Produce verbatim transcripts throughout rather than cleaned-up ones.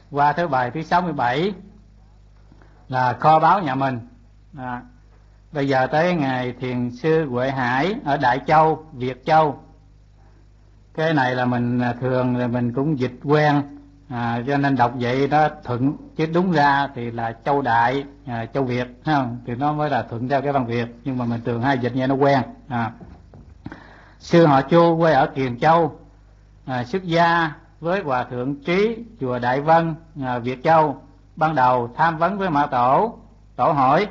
qua tới bài thứ sáu mươi bảy là kho báu nhà mình. À, bây giờ tới ngài Thiền sư Huệ Hải ở Đại Châu, Việt Châu. Cái này là mình thường là mình cũng dịch quen, à, cho nên đọc vậy nó thuận, chứ đúng ra thì là Châu Đại, à, Châu Việt, thấy không? Thì nó mới là thuận theo cái văn Việt, nhưng mà mình thường hay dịch nghe nó quen. À. Sư họ Chu quê ở Kiền Châu, à, xuất gia với Hòa Thượng Trí chùa Đại Vân, à, Việt Châu. Ban đầu tham vấn với Mã Tổ, Tổ hỏi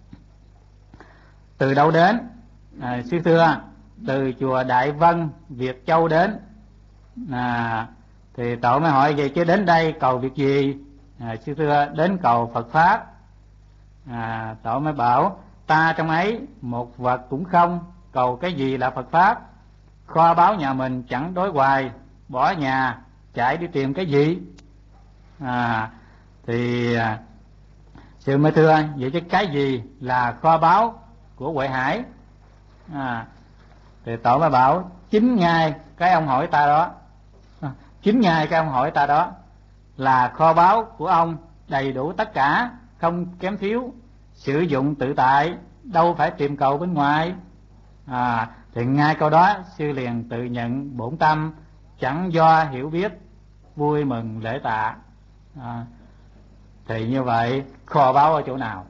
từ đâu đến? À, sư thưa từ chùa Đại Vân, Việt Châu đến. À, thì Tổ mới hỏi vậy chứ đến đây cầu việc gì? À, sư thưa đến cầu Phật Pháp. À, Tổ mới bảo ta trong ấy một vật cũng không, cầu cái gì là Phật Pháp? Kho báu nhà mình chẳng đối hoài, bỏ nhà chạy đi tìm cái gì? À, thì à, sư mới thưa vậy chứ cái gì là kho báu của Huệ Hải? À, thì Tổ mới bảo chính ngay cái ông hỏi ta đó, à, chính ngay cái ông hỏi ta đó là kho báu của ông, đầy đủ tất cả, không kém thiếu, sử dụng tự tại, đâu phải tìm cầu bên ngoài. À, thì ngay câu đó sư liền tự nhận bổn tâm chẳng do hiểu biết, vui mừng lễ tạ. À, thì như vậy kho báu ở chỗ nào?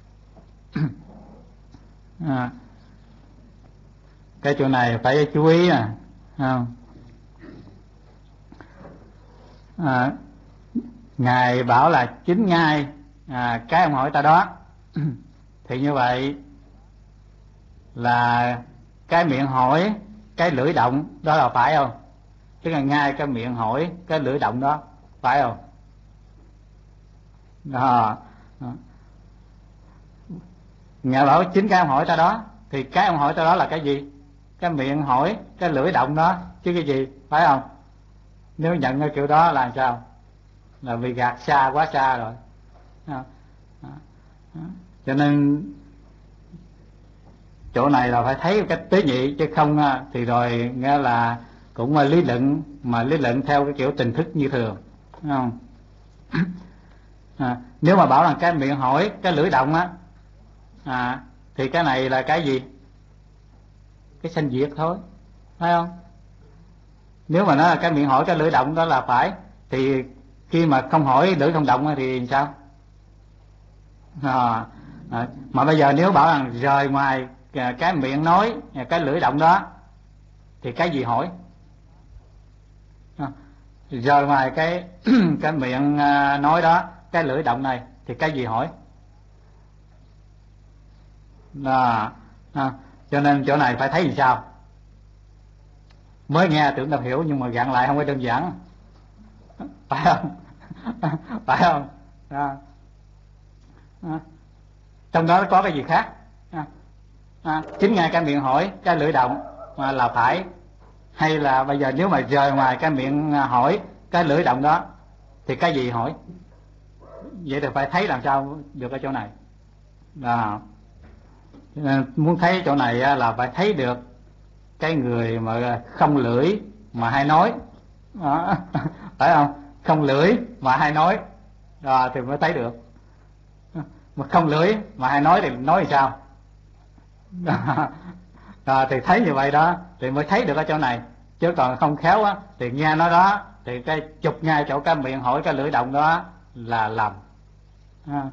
À, cái chỗ này phải chú ý à, không? À, ngài bảo là chính ngay à, cái ông hỏi ta đó. Thì như vậy là cái miệng hỏi, cái lưỡi động đó là phải không? Tức là ngay cái miệng hỏi, cái lưỡi động đó phải không? Đó. Ngài bảo chính cái ông hỏi ta đó, thì cái ông hỏi ta đó là cái gì? Cái miệng hỏi, cái lưỡi động đó chứ cái gì, phải không? Nếu nhận cái kiểu đó là sao? Là vì gạt xa quá xa rồi. Đó. Đó. Đó. Cho nên chỗ này là phải thấy một cách tế nhị, chứ không thì rồi nghe là cũng là lý luận, mà lý luận theo cái kiểu tình thức như thường, đúng không? À, nếu mà bảo là cái miệng hỏi, cái lưỡi động á, à, thì cái này là cái gì? Cái sanh diệt thôi, phải không? Nếu mà nó là cái miệng hỏi, cái lưỡi động đó là phải, thì khi mà không hỏi lưỡi không động thì sao? À, à, mà bây giờ nếu bảo rằng rời ngoài cái miệng nói, cái lưỡi động đó, thì cái gì hỏi? À, rời ngoài cái cái miệng nói đó, cái lưỡi động này, thì cái gì hỏi? À, à, cho nên chỗ này phải thấy làm sao? Mới nghe tưởng đâu hiểu, nhưng mà gạn lại không phải đơn giản, phải không? Phải không? À, à, trong đó có cái gì khác? À, à, chính ngay cái miệng hỏi, cái lưỡi động mà là phải, hay là bây giờ nếu mà rời ngoài cái miệng hỏi, cái lưỡi động đó, thì cái gì hỏi? Vậy thì phải thấy làm sao được ở chỗ này. À, muốn thấy chỗ này là phải thấy được cái người mà không lưỡi mà hay nói đó. Phải không? Không lưỡi mà hay nói đó, thì mới thấy được. Mà không lưỡi mà hay nói thì nói thì sao? Đó. Đó, thì thấy như vậy đó thì mới thấy được ở chỗ này, chứ còn không khéo á thì nghe nói đó thì cái chụp ngay chỗ cái miệng hỏi, cái lưỡi động đó là lầm. À,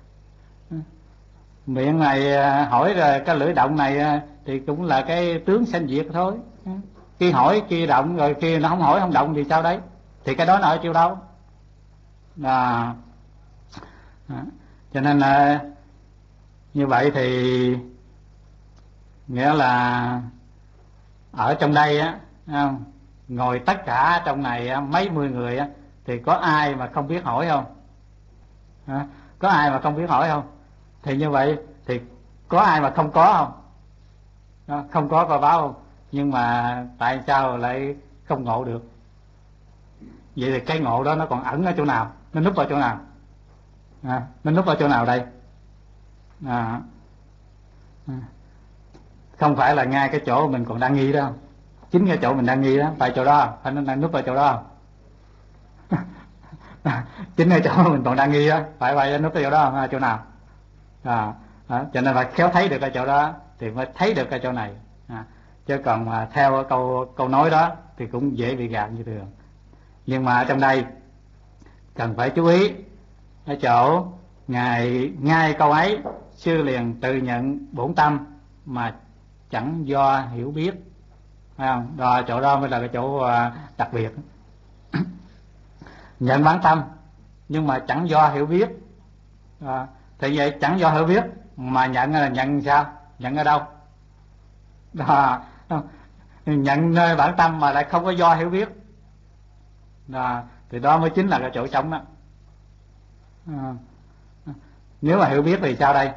miệng này hỏi rồi cái lưỡi động này thì cũng là cái tướng sanh diệt thôi. Khi hỏi khi động, rồi khi nó không hỏi không động thì sao đấy? Thì cái đó nó ở chỗ đâu? À, à, cho nên là như vậy thì nghĩa là ở trong đây á, ngồi tất cả trong này mấy mươi người á, thì có ai mà không biết hỏi không? À, có ai mà không biết hỏi không? Thì như vậy thì có ai mà không có không? Đó, không có kho báu không? Nhưng mà tại sao lại không ngộ được? Vậy thì cái ngộ đó nó còn ẩn ở chỗ nào? Nó núp ở chỗ nào? À, nó núp ở chỗ nào đây? À, à, không phải là ngay cái chỗ mình còn đang nghi đó không? Chính cái chỗ mình đang nghi đó, tại chỗ đó, phải nó đang núp ở chỗ đó không? chính ở chỗ mình còn đang nghi á, phải vậy nó cái chỗ đó không, chỗ nào à, à, cho nên phải khéo thấy được cái chỗ đó thì mới thấy được cái chỗ này à, chứ còn mà theo câu câu nói đó thì cũng dễ bị gạt như thường. Nhưng mà ở trong đây cần phải chú ý ở chỗ ngài ngay câu ấy sư liền tự nhận bổn tâm mà chẳng do hiểu biết, phải không? Đó, chỗ đó mới là cái chỗ đặc biệt. Nhận bản tâm nhưng mà chẳng do hiểu biết à, thì vậy chẳng do hiểu biết mà nhận là nhận sao, nhận ở đâu đó, nhận nơi bản tâm mà lại không có do hiểu biết đó, thì đó mới chính là cái chỗ trống đó à, nếu mà hiểu biết thì sao đây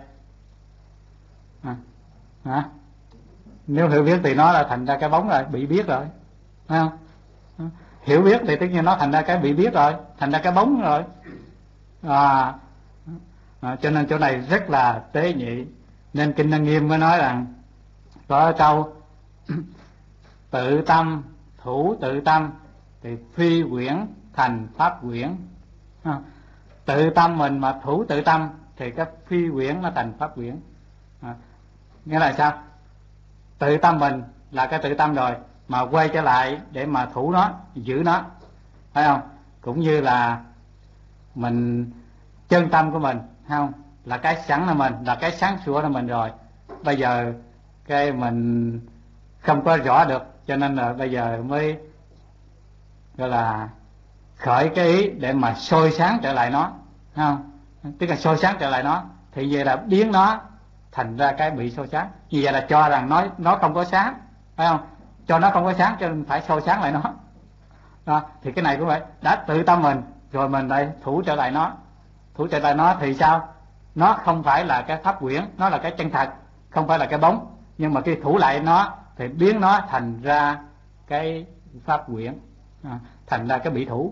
à, à, nếu hiểu biết thì nó là thành ra cái bóng rồi, bị biết rồi, phải không? Hiểu biết thì tất nhiên nó thành ra cái bị biết rồi, thành ra cái bóng rồi à, à, cho nên chỗ này rất là tế nhị. Nên Kinh Lăng Nghiêm mới nói rằng có câu tự tâm thủ tự tâm thì phi quyển thành pháp quyển à, tự tâm mình mà thủ tự tâm thì cái phi quyển nó thành pháp quyển à, nghĩa là sao? Tự tâm mình là cái tự tâm rồi mà quay trở lại để mà thủ nó, giữ nó, phải không? Cũng như là mình chân tâm của mình, phải không? Là cái sẵn là mình, là cái sáng sủa là mình rồi. Bây giờ cái mình không có rõ được, cho nên là bây giờ mới gọi là khởi cái ý để mà soi sáng trở lại nó, phải không? Tức là soi sáng trở lại nó thì vậy là biến nó thành ra cái bị soi sáng. Như vậy là cho rằng nó nó không có sáng, phải không? Cho nó không có sáng cho nên phải soi sáng lại nó đó. Thì cái này cũng vậy, đã tự tâm mình rồi mình lại thủ trở lại nó, thủ trở lại nó thì sao? Nó không phải là cái pháp quyển, nó là cái chân thật, không phải là cái bóng, nhưng mà khi thủ lại nó thì biến nó thành ra cái pháp quyển à, thành ra cái bị thủ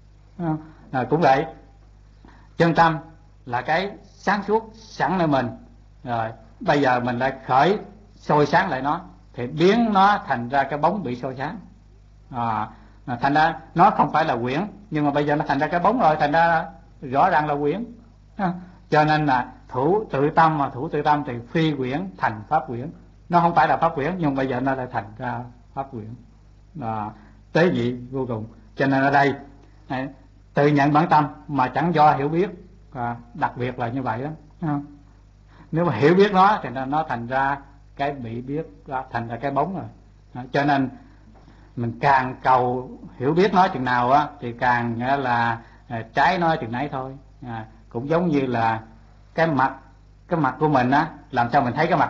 à, cũng vậy. Chân tâm là cái sáng suốt sẵn nơi mình rồi, bây giờ mình lại khởi soi sáng lại nó thì biến nó thành ra cái bóng bị soi sáng à, thành ra nó không phải là quyển, nhưng mà bây giờ nó thành ra cái bóng rồi, thành ra rõ ràng là quyển à, cho nên là thủ tự tâm mà thủ tự tâm thì phi quyển thành pháp quyển. Nó không phải là pháp quyển nhưng bây giờ nó lại thành ra pháp quyển à, tế nhị vô cùng. Cho nên ở đây à, tự nhận bản tâm mà chẳng do hiểu biết à, đặc biệt là như vậy đó à. Nếu mà hiểu biết nó thì nó thành ra cái bị biết, thành ra cái bóng rồi à, cho nên mình càng cầu hiểu biết nó chừng nào á thì càng là à, trái nó chừng nấy thôi à, cũng giống như là cái mặt cái mặt của mình á, làm sao mình thấy cái mặt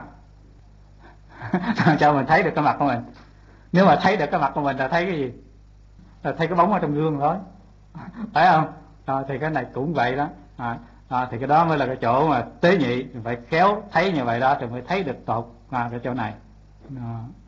làm sao mình thấy được cái mặt của mình? Nếu mà thấy được cái mặt của mình là thấy cái gì? Là thấy cái bóng ở trong gương thôi, phải không? À, thì cái này cũng vậy đó à, à, thì cái đó mới là cái chỗ mà tế nhị, phải khéo thấy như vậy đó thì mới thấy được tột à, cái chỗ này à.